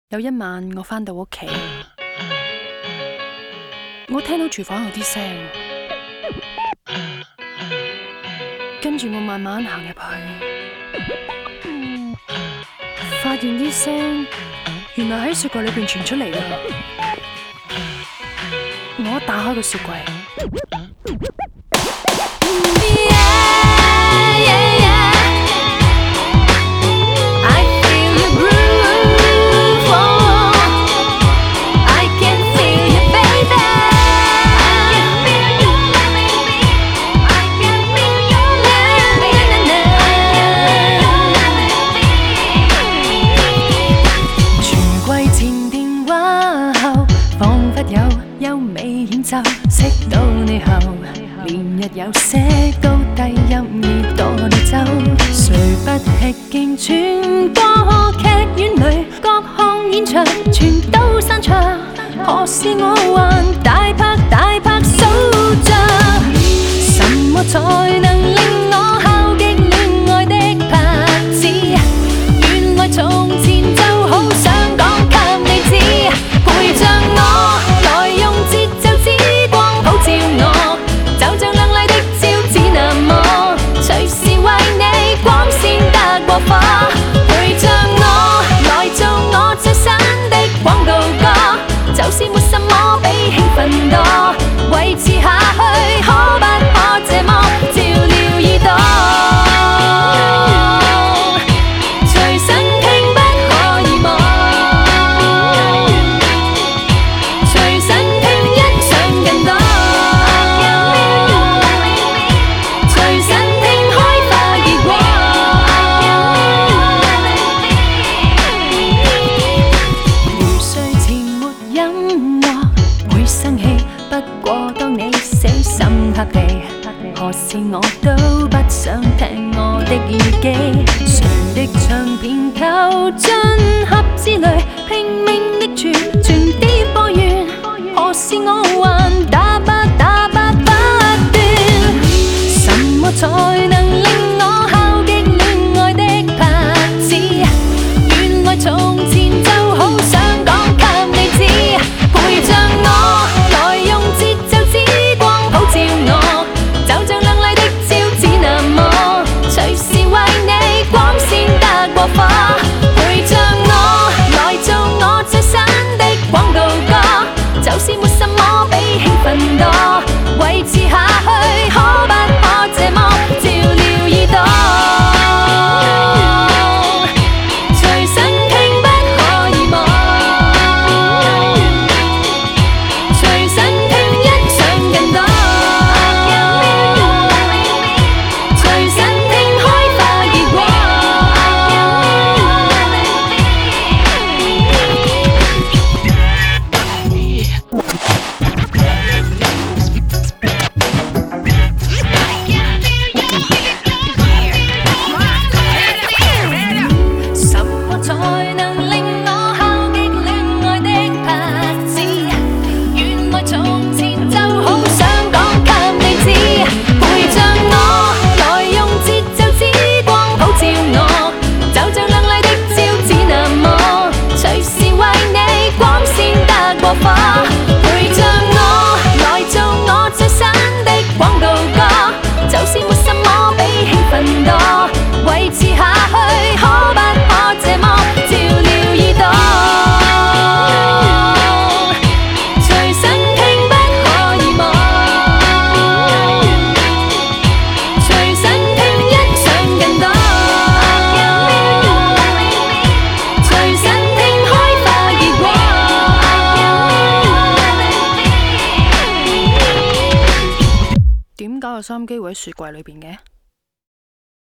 有一晚我返到屋企，我聽到廚房有啲聲，跟住我慢慢行入去，發現啲聲原來喺雪櫃裏邊傳出嚟㗎。我一打開個雪櫃。優美演奏，識到你後，連日有些高低音已多了走。誰不吃驚全個劇院裏各項演唱全都散場，何時我還大拍數着？什麼才能令我效極戀愛的拍子？原來從前就好想講給你知，陪着我。陪着我來做我最新的廣告歌，就是沒什麼比興奮多，維持下去可不可這麼照料耳朵？隨身聽不可遺忘，隨身聽欣賞更多，隨身聽開花結果。何時我都不想聽我的耳機，誰的唱片投進盒子裏，拼命的全碟播完，何時我還打不斷？什麼才能令我效極戀愛的拍子？原來從前就好想講給你知，陪着我來用節奏之光普照我。就像亮麗的招子那麼，隨時為你光鮮得過火，陪着我來做我最新的廣告歌，就是沒什麼比興奮多，維持下去可不可這麼照料耳朵？隨身聽不可遺忘，隨身聽欣賞更多。陪着我來做我最新的廣告歌，就是沒什麼比興奮多，維持下去可不可這麼照料耳朵？隨身聽不可遺忘，隨身聽欣賞更多，隨身聽開花結果。點解有收音機會喺雪櫃裏邊嘅？